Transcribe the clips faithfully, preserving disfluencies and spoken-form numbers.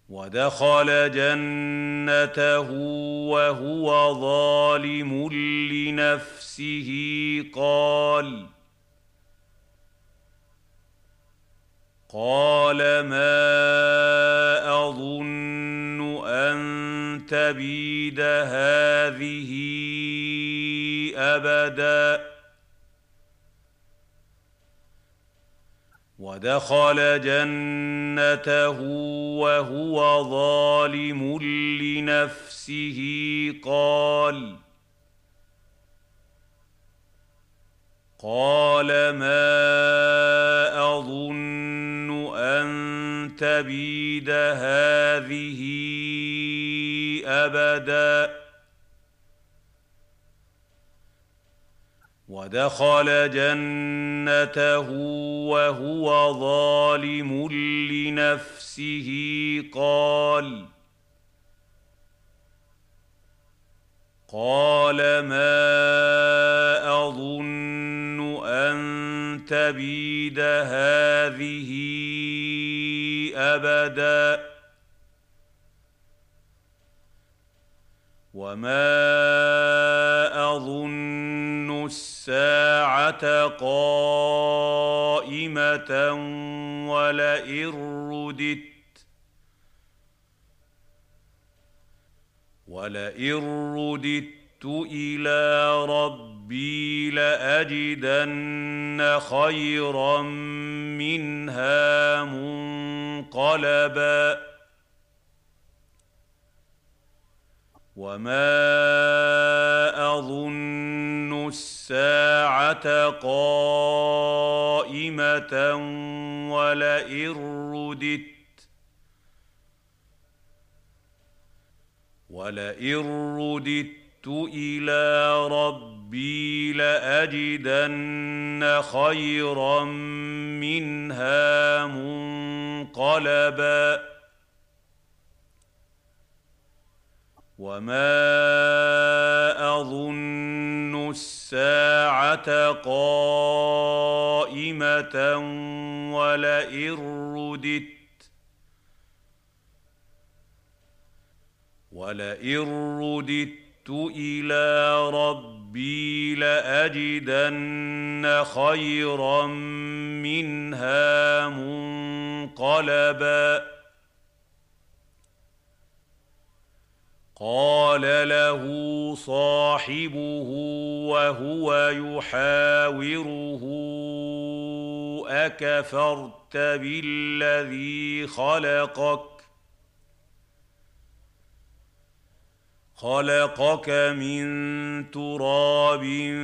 ودخل جنته وهو ظالم لنفسه قال قال ما أظن أن تبيد هذه أبدا. ودخل جنته وهو ظالم لنفسه قال قال ما أظن أن تبيد هذه أبدا. ودخل جنته وهو ظالم لنفسه قال قال ما أظن أن تبيد هذه أبدا. وما أظن الساعة قائمة ولئن رددت ولئن رددت إلى ربي لأجدن خيرا منها منقلبا. وما أظن الساعة قائمة ولئن رددت ولئن رددت إلى ربي لأجدن خيرا منها منقلبا. وما أظن الساعة قائمة ولئن رددت ولئن رددت إلى ربي لأجدن خيرا منها منقلبا. قال له صاحبه وهو يحاوره أكفرت بالذي خلقك خلقك من تراب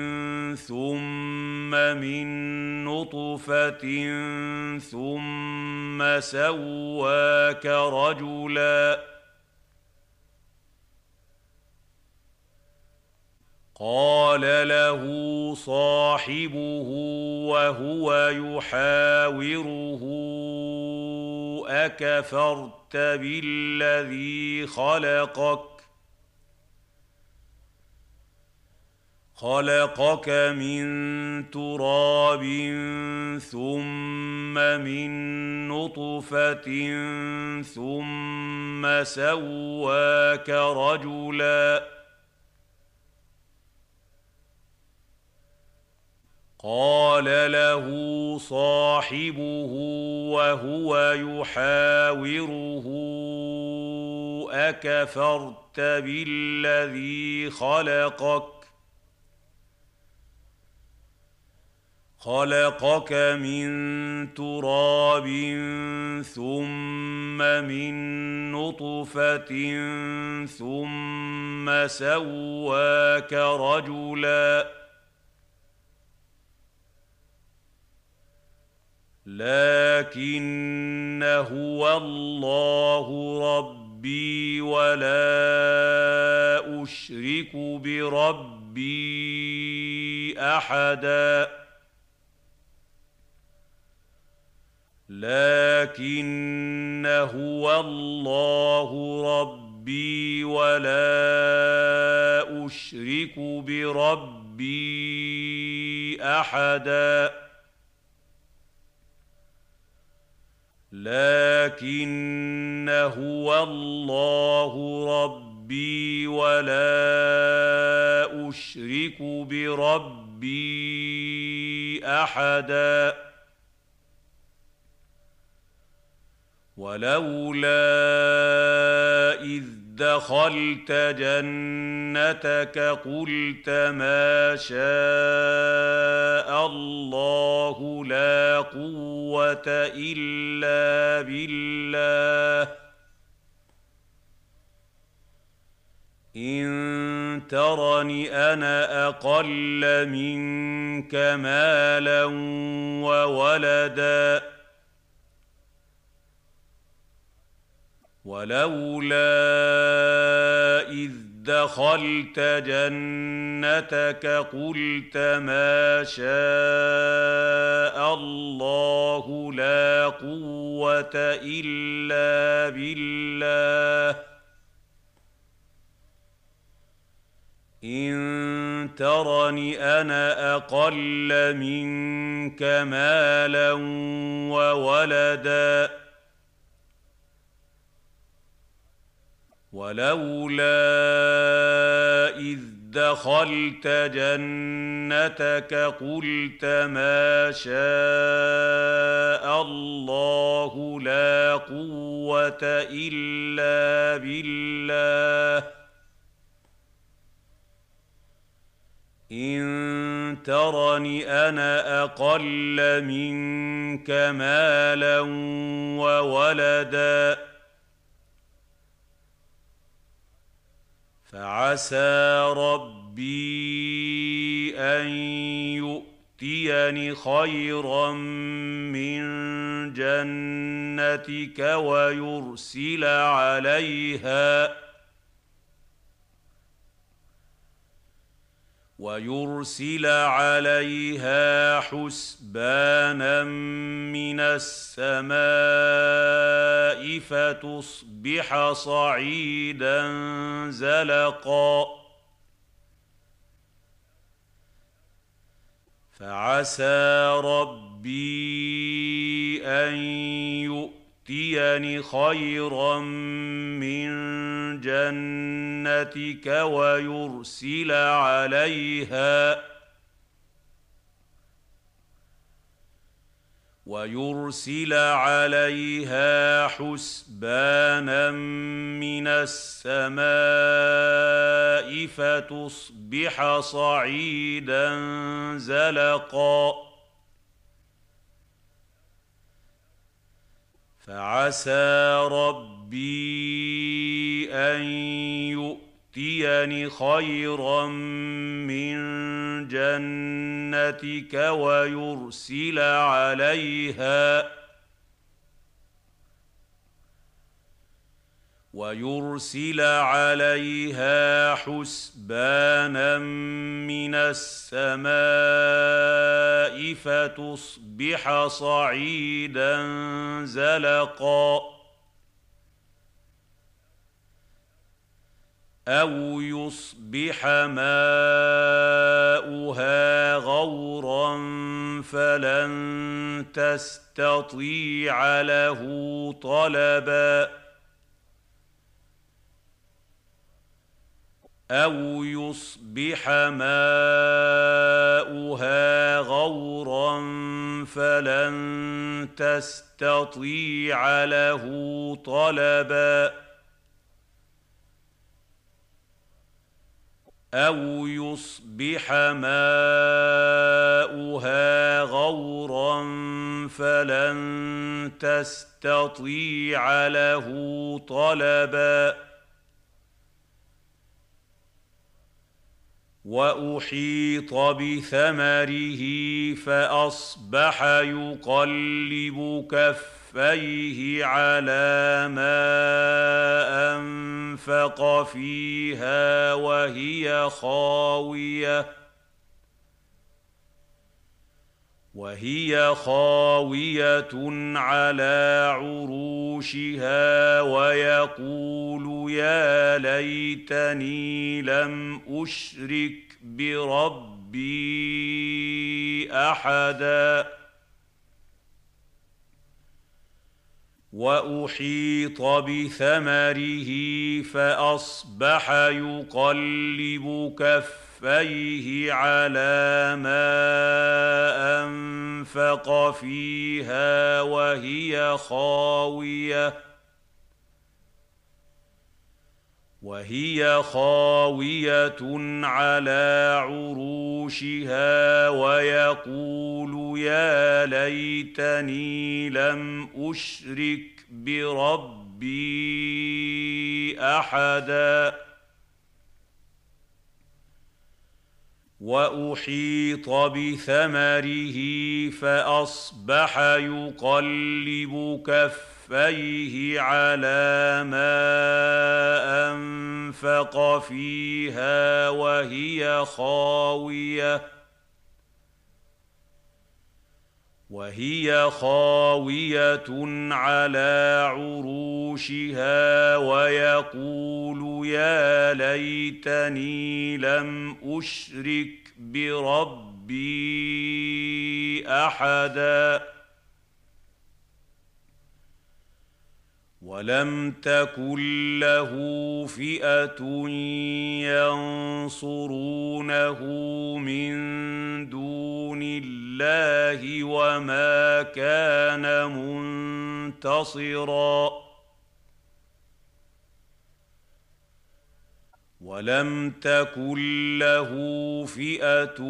ثم من نطفة ثم سواك رجلا. قال له صاحبه وهو يحاوره أكفرت بالذي خلقك خلقك من تراب ثم من نطفة ثم سواك رجلا. قال له صاحبه وهو يحاوره أكفرت بالذي خلقك خلقك من تراب ثم من نطفة ثم سواك رجلا. لكن هو الله ربي ولا أشرك بربي أحدا. لكن هو الله ربي ولا أشرك بربي أحدا. لكن هو الله ربي ولا أشرك بربي أحدا ولولا إذ دخلت جنتك قلت ما شاء الله لا قوة إلا بالله إن ترني أنا أقل منك مالا وولدا ولولا إذ دخلت جنتك قلت ما شاء الله لا قوة إلا بالله إن ترني أنا أقل منك مالا وولدا ولولا إذ دخلت جنتك قلت ما شاء الله لا قوة إلا بالله إن ترني أنا أقل منك مالا وولدا فعسى ربي أن يؤتيني خيرا من جنتك ويرسل عليها ويرسل عليها حسبانا من السماء فتصبح صعيدا زلقا فعسى ربي أن يؤتيني خيرا من جنتك ويرسل عليها ويرسل عليها حسبانا من السماء فتصبح صعيدا زلقا فعسى ربي أن يؤتيني خيرا من جنتك ويرسل عليها ويرسل عليها حسبانا من السماء فتصبح صعيدا زلقا أو يصبح ماؤها غورا فلن تستطيع له طلبا أو يصبح ماؤها غورا فلن تستطيع له طلبا أو يصبح ماؤها غورا فلن تستطيع له طلبا وأحيط بثمره فأصبح يقلب كفيه على ما أنفق فيها وهي خاوية وهي خاوية على عروشها ويقول يا ليتني لم أشرك بربي أحدا وأحيط بثمره فأصبح يقلب كفيه على ما أنفق فيها وهي خاوية وهي خاوية على عروشها ويقول يا ليتني لم أشرك بربي أحدا وأحيط بثمره فأصبح يقلب كفيه على ما أنفق فيها وهي خاوية وهي خاوية على عروشها ويقول يا ليتني لم أشرك بربي أحدا ولم تكن له فئة ينصرونه من دون الله وما كان منتصرا ولم تكن له فئة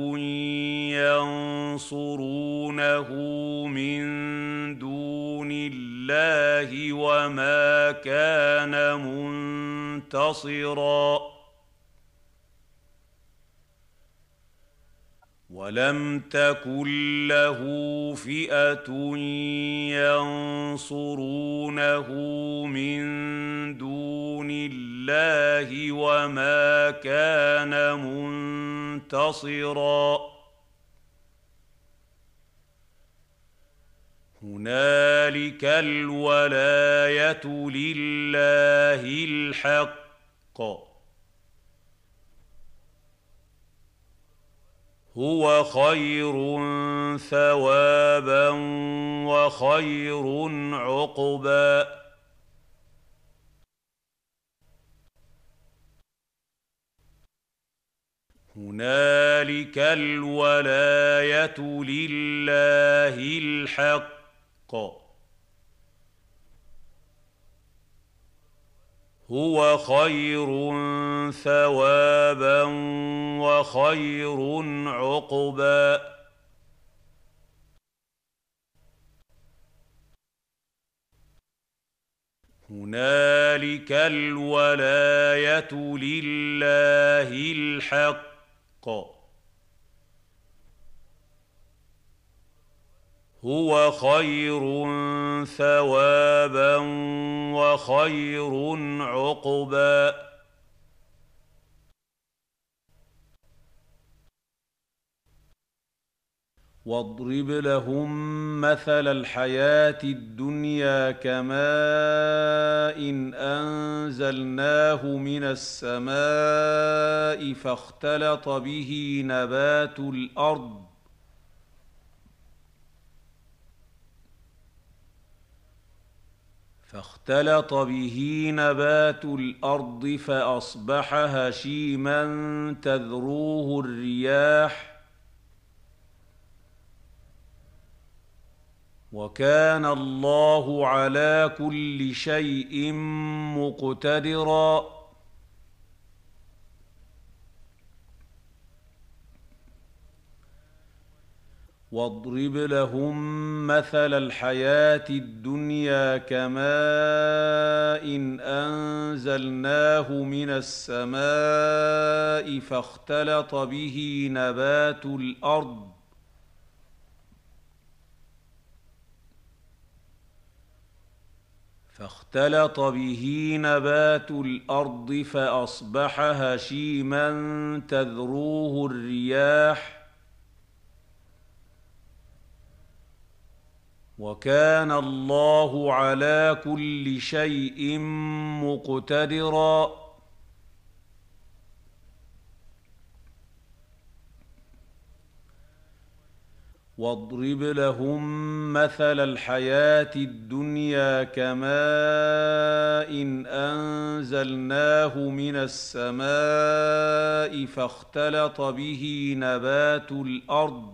ينصرونه من دون الله وما كان منتصرا ولم تكن له فئة ينصرونه من دون الله وما كان منتصرا هنالك الولاية لله الحق هو خير ثوابا وخير عقبا هنالك الولاية لله الحق هو خير ثوابا وخير عقبا هنالك الولاية لله الحق هو خير ثوابا وخير عقبا واضرب لهم مثل الحياة الدنيا كماء أنزلناه من السماء فاختلط به نبات الأرض فاختلط به نبات الأرض فأصبح هشيما تذروه الرياح وكان الله على كل شيء مقتدرا واضرب لهم مثل الحياة الدنيا كماء أنزلناه من السماء فاختلط به نبات الأرض فاختلط به نبات الأرض فأصبح هشيما تذروه الرياح وكان الله على كل شيء مقتدرا واضرب لهم مثل الحياة الدنيا كماء إن أنزلناه من السماء فاختلط به نبات الأرض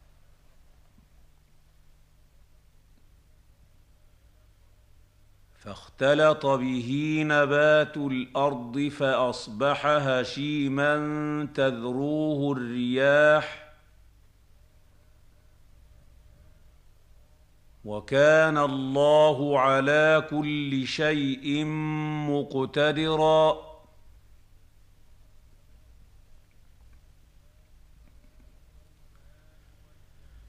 فاختلط به نبات الأرض فأصبح هشيما تذروه الرياح وكان الله على كل شيء مقتدرا